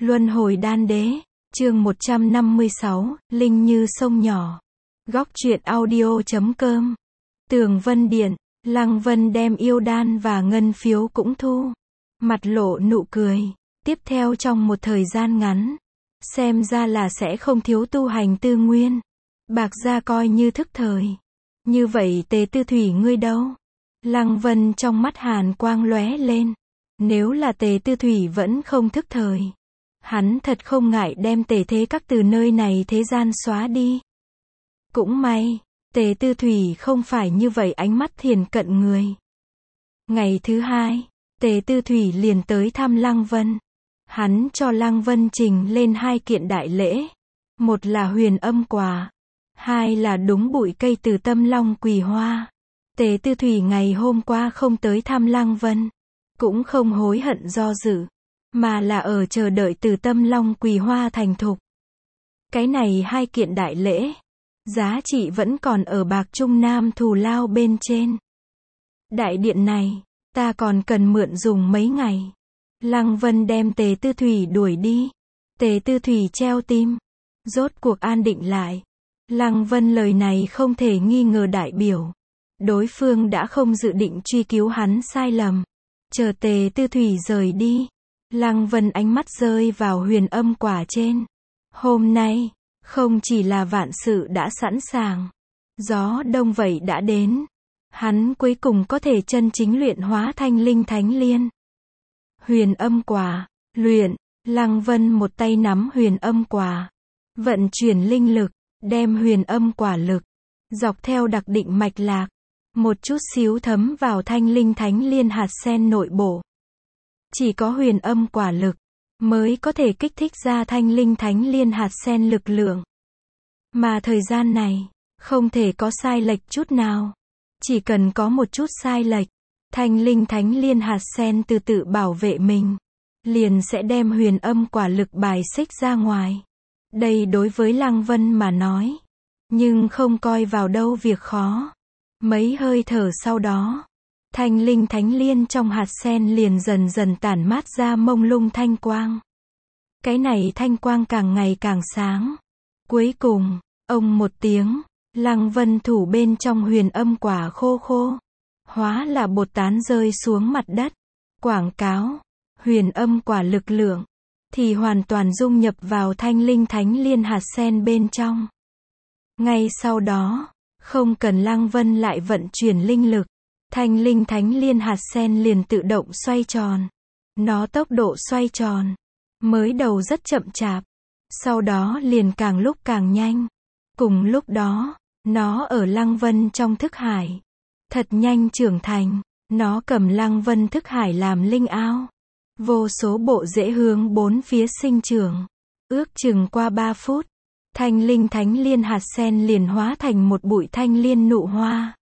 Luân hồi đan đế, chương 156, Linh như sông nhỏ. Góc truyện audio.com. Tường Vân Điện, Lăng Vân đem yêu đan và ngân phiếu cũng thu. Mặt lộ nụ cười. Tiếp theo trong một thời gian ngắn, xem ra là sẽ không thiếu tu hành tư nguyên. Bạc gia coi như thức thời. Như vậy Tề Tư Thủy ngươi đâu? Lăng Vân trong mắt hàn quang lóe lên. Nếu là Tề Tư Thủy vẫn không thức thời, hắn thật không ngại đem Tề Thế Các từ nơi này thế gian xóa đi. Cũng may, Tề Tư Thủy không phải như vậy ánh mắt thiền cận người. Ngày thứ hai, Tề Tư Thủy liền tới thăm Lăng Vân. Hắn cho Lăng Vân trình lên 2 kiện đại lễ. Một là huyền âm quả, 2 là đúng bụi cây từ Tâm Long Quỳ Hoa. Tề Tư Thủy ngày hôm qua không tới thăm Lăng Vân, cũng không hối hận do dự, mà là ở chờ đợi từ Tâm Long Quỳ Hoa thành thục. Cái này 2 kiện đại lễ, giá trị vẫn còn ở bạc Trung Nam thù lao bên trên. Đại điện này, ta còn cần mượn dùng mấy ngày. Lăng Vân đem Tề Tư Thủy đuổi đi. Tề Tư Thủy treo tim, rốt cuộc an định lại. Lăng Vân lời này không thể nghi ngờ đại biểu đối phương đã không dự định truy cứu hắn sai lầm. Chờ Tề Tư Thủy rời đi, Lăng Vân ánh mắt rơi vào huyền âm quả trên. Hôm nay, không chỉ là vạn sự đã sẵn sàng, gió đông vậy đã đến. Hắn cuối cùng có thể chân chính luyện hóa thanh linh thánh liên. Huyền âm quả, luyện, Lăng Vân một tay nắm huyền âm quả, vận chuyển linh lực, đem huyền âm quả lực, dọc theo đặc định mạch lạc, một chút xíu thấm vào thanh linh thánh liên hạt sen nội bộ. Chỉ có huyền âm quả lực, mới có thể kích thích ra thanh linh thánh liên hạt sen lực lượng. Mà thời gian này, không thể có sai lệch chút nào. Chỉ cần có một chút sai lệch, thanh linh thánh liên hạt sen từ tự bảo vệ mình, liền sẽ đem huyền âm quả lực bài xích ra ngoài. Đây đối với Lăng Vân mà nói, nhưng không coi vào đâu việc khó. Mấy hơi thở sau đó, thanh linh thánh liên trong hạt sen liền dần dần tản mát ra mông lung thanh quang. Cái này thanh quang càng ngày càng sáng. Cuối cùng, ông một tiếng, Lăng Vân thủ bên trong huyền âm quả khô khô, hóa là bột tán rơi xuống mặt đất. Quảng cáo, huyền âm quả lực lượng, thì hoàn toàn dung nhập vào thanh linh thánh liên hạt sen bên trong. Ngay sau đó, không cần Lăng Vân lại vận chuyển linh lực, thanh linh thánh liên hạt sen liền tự động xoay tròn. Nó tốc độ xoay tròn, mới đầu rất chậm chạp, sau đó liền càng lúc càng nhanh. Cùng lúc đó, nó ở Lăng Vân trong thức hải, thật nhanh trưởng thành. Nó cầm Lăng Vân thức hải làm linh ao, vô số bộ rễ hướng bốn phía sinh trưởng. Ước chừng qua 3 phút, thanh linh thánh liên hạt sen liền hóa thành một bụi thanh liên nụ hoa.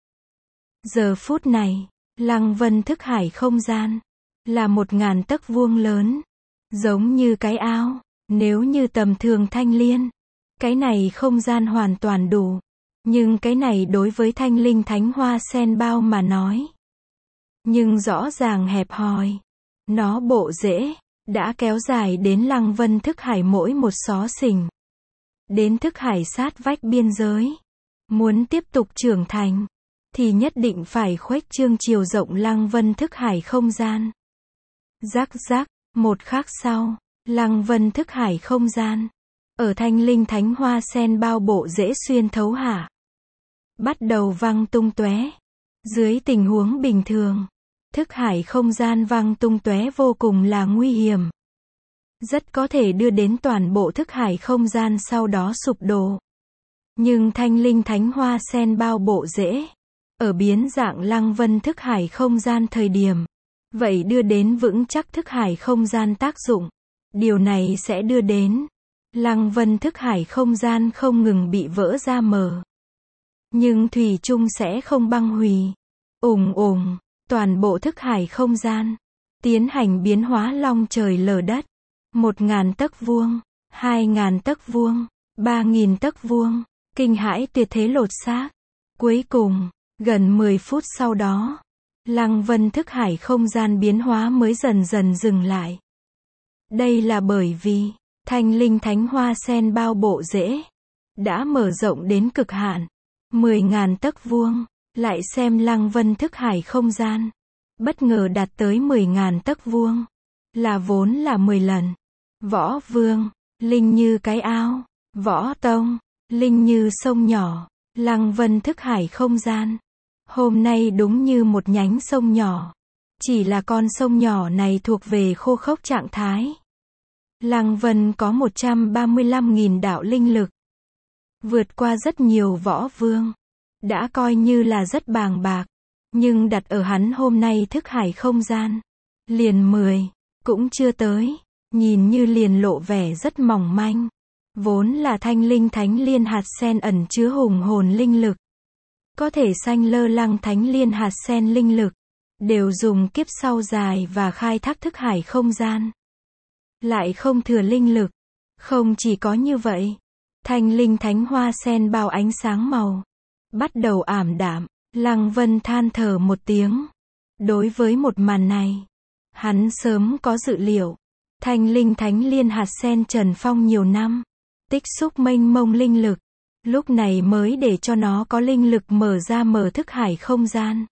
Giờ phút này, Lăng Vân thức hải không gian là 1000 tấc vuông lớn, giống như cái ao. Nếu như tầm thường thanh liên, cái này không gian hoàn toàn đủ, nhưng cái này đối với thanh linh thánh hoa sen bao mà nói, nhưng rõ ràng hẹp hòi. Nó bộ rễ đã kéo dài đến Lăng Vân thức hải mỗi một xó xỉnh, đến thức hải sát vách biên giới. Muốn tiếp tục trưởng thành, thì nhất định phải khuếch trương chiều rộng Lăng Vân thức hải không gian. Rắc rắc, một khắc sau, Lăng Vân thức hải không gian, ở thanh linh thánh hoa sen bao bộ rễ xuyên thấu hạ, bắt đầu văng tung tóe. Dưới tình huống bình thường, thức hải không gian văng tung tóe vô cùng là nguy hiểm. Rất có thể đưa đến toàn bộ thức hải không gian sau đó sụp đổ. Nhưng thanh linh thánh hoa sen bao bộ rễ, ở biến dạng Lăng Vân thức hải không gian thời điểm, vậy đưa đến vững chắc thức hải không gian tác dụng. Điều này sẽ đưa đến Lăng Vân thức hải không gian không ngừng bị vỡ ra mở, nhưng thủy chung sẽ không băng hủy. Toàn bộ thức hải không gian tiến hành biến hóa long trời lở đất. 1000 tấc vuông, 2000 tấc vuông, 3000 tấc vuông, kinh hãi tuyệt thế lột xác. Cuối cùng, gần 10 phút sau đó, Lăng Vân thức hải không gian biến hóa mới dần dần dừng lại. Đây là bởi vì, thanh linh thánh hoa sen bao bộ rễ, đã mở rộng đến cực hạn, 10.000 tấc vuông, lại xem Lăng Vân thức hải không gian, bất ngờ đạt tới 10.000 tấc vuông, là vốn là 10 lần. Võ Vương, linh như cái ao, Võ Tông, linh như sông nhỏ, Lăng Vân thức hải không gian. Hôm nay đúng như một nhánh sông nhỏ. Chỉ là con sông nhỏ này thuộc về khô khốc trạng thái. Lăng Vân có 135.000 đạo linh lực. Vượt qua rất nhiều võ vương. Đã coi như là rất bàng bạc. Nhưng đặt ở hắn hôm nay thức hải không gian. Liền 10, cũng chưa tới. Nhìn như liền lộ vẻ rất mỏng manh. Vốn là thanh linh thánh liên hạt sen ẩn chứa hùng hồn linh lực. Có thể sanh lơ lăng thánh liên hạt sen linh lực. Đều dùng kiếp sau dài và khai thác thức hải không gian. Lại không thừa linh lực. Không chỉ có như vậy. Thanh linh thánh hoa sen bao ánh sáng màu. Bắt đầu ảm đạm. Lăng Vân than thở một tiếng. Đối với một màn này. Hắn sớm có dự liệu. Thanh linh thánh liên hạt sen trần phong nhiều năm. Tích xúc mênh mông linh lực. Lúc này mới để cho nó có linh lực mở thức hải không gian.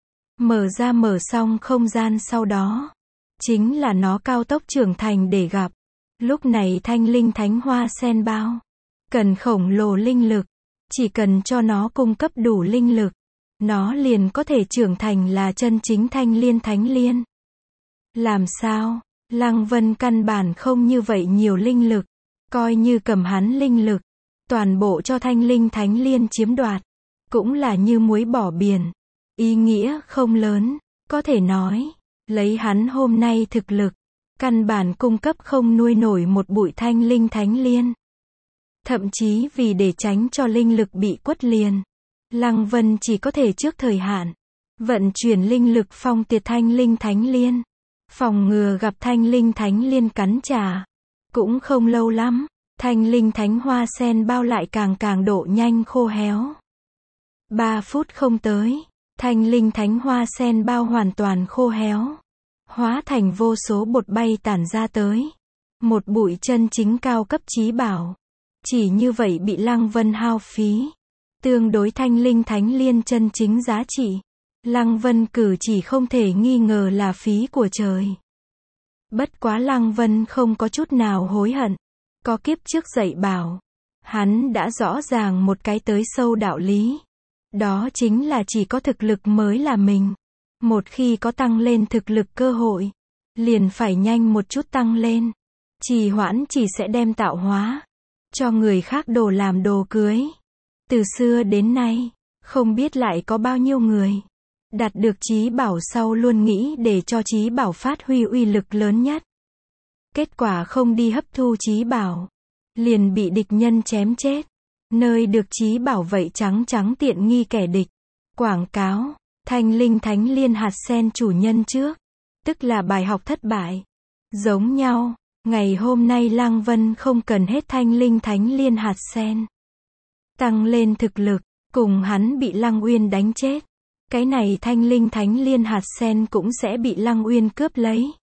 Mở xong không gian sau đó. Chính là nó cao tốc trưởng thành để gặp. Lúc này thanh linh thánh hoa sen bao. Cần khổng lồ linh lực. Chỉ cần cho nó cung cấp đủ linh lực. Nó liền có thể trưởng thành là chân chính thanh liên thánh liên. Làm sao? Lăng Vân căn bản không như vậy nhiều linh lực. Coi như cầm hắn linh lực. Toàn bộ cho thanh linh thánh liên chiếm đoạt. Cũng là như muối bỏ biển. Ý nghĩa không lớn. Có thể nói. Lấy hắn hôm nay thực lực. Căn bản cung cấp không nuôi nổi một bụi thanh linh thánh liên. Thậm chí vì để tránh cho linh lực bị quất liền. Lăng Vân chỉ có thể trước thời hạn. Vận chuyển linh lực phong tiệt thanh linh thánh liên. Phòng ngừa gặp thanh linh thánh liên cắn trả. Cũng không lâu lắm. Thanh linh thánh hoa sen bao lại càng độ nhanh khô héo. 3 phút không tới. Thanh linh thánh hoa sen bao hoàn toàn khô héo. Hóa thành vô số bột bay tản ra tới. Một bụi chân chính cao cấp chí bảo. Chỉ như vậy bị Lăng Vân hao phí. Tương đối thanh linh thánh liên chân chính giá trị. Lăng Vân cử chỉ không thể nghi ngờ là phí của trời. Bất quá Lăng Vân không có chút nào hối hận. Có kiếp trước dạy bảo. Hắn đã rõ ràng một cái tới sâu đạo lý. Đó chính là chỉ có thực lực mới là mình. Một khi có tăng lên thực lực cơ hội. Liền phải nhanh một chút tăng lên. Trì hoãn chỉ sẽ đem tạo hóa. Cho người khác đồ làm đồ cưới. Từ xưa đến nay. Không biết lại có bao nhiêu người. Đạt được chí bảo sau luôn nghĩ để cho chí bảo phát huy uy lực lớn nhất. Kết quả không đi hấp thu chí bảo. Liền bị địch nhân chém chết. Nơi được chí bảo vậy trắng tiện nghi kẻ địch. Quảng cáo. Thanh linh thánh liên hạt sen chủ nhân trước. Tức là bài học thất bại. Giống nhau. Ngày hôm nay Lăng Vân không cần hết thanh linh thánh liên hạt sen. Tăng lên thực lực. Cùng hắn bị Lăng Uyên đánh chết. Cái này thanh linh thánh liên hạt sen cũng sẽ bị Lăng Uyên cướp lấy.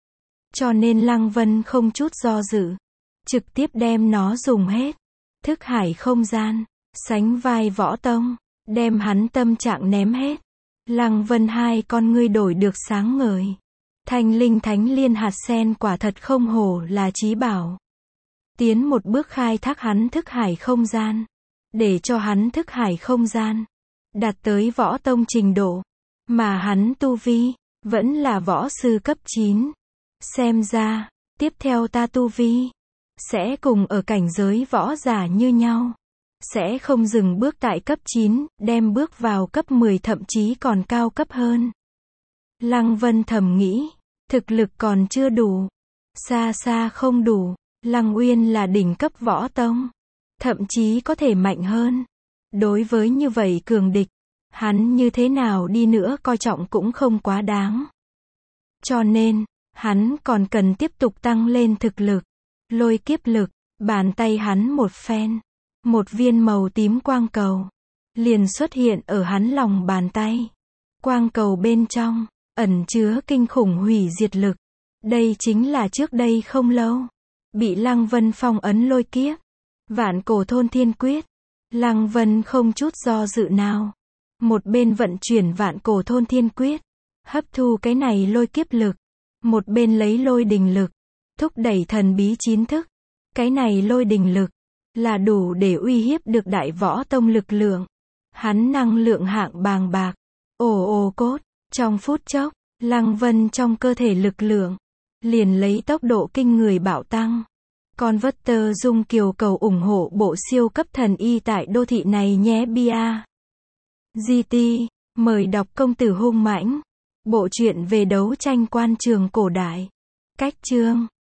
Cho nên Lăng Vân không chút do dự. Trực tiếp đem nó dùng hết. Thức hải không gian. Sánh vai Võ Tông. Đem hắn tâm trạng ném hết. Lăng Vân hai con ngươi đổi được sáng ngời. Thanh linh thánh liên hạt sen quả thật không hổ là chí bảo. Tiến một bước khai thác hắn thức hải không gian. Để cho hắn thức hải không gian. Đạt tới Võ Tông trình độ. Mà hắn tu vi. Vẫn là võ sư cấp 9. Xem ra. Tiếp theo ta tu vi. Sẽ cùng ở cảnh giới võ giả như nhau. Sẽ không dừng bước tại cấp 9. Đem bước vào cấp 10 thậm chí còn cao cấp hơn. Lăng Vân thầm nghĩ. Thực lực còn chưa đủ. Xa xa không đủ. Lăng Uyên là đỉnh cấp võ tông. Thậm chí có thể mạnh hơn. Đối với như vậy cường địch. Hắn như thế nào đi nữa coi trọng cũng không quá đáng. Cho nên, hắn còn cần tiếp tục tăng lên thực lực. Lôi kiếp lực, bàn tay hắn một phen. Một viên màu tím quang cầu. Liền xuất hiện ở hắn lòng bàn tay. Quang cầu bên trong, ẩn chứa kinh khủng hủy diệt lực. Đây chính là trước đây không lâu. Bị Lăng Vân phong ấn lôi kiếp. Vạn cổ thôn thiên quyết. Lăng Vân không chút do dự nào. Một bên vận chuyển vạn cổ thôn thiên quyết. Hấp thu cái này lôi kiếp lực. Một bên lấy lôi đình lực. Thúc đẩy thần bí 9 thức. Cái này lôi đình lực. Là đủ để uy hiếp được đại võ tông lực lượng. Hắn năng lượng hạng bàng bạc. Ồ ồ cốt. Trong phút chốc. Lăng Vân trong cơ thể lực lượng. Liền lấy tốc độ kinh người bạo tăng. Converter Dung Kiều cầu ủng hộ bộ siêu cấp thần y tại đô thị này nhé bia. GT. Mời đọc Công tử hung mãnh. Bộ truyện về đấu tranh quan trường cổ đại. Cách chương.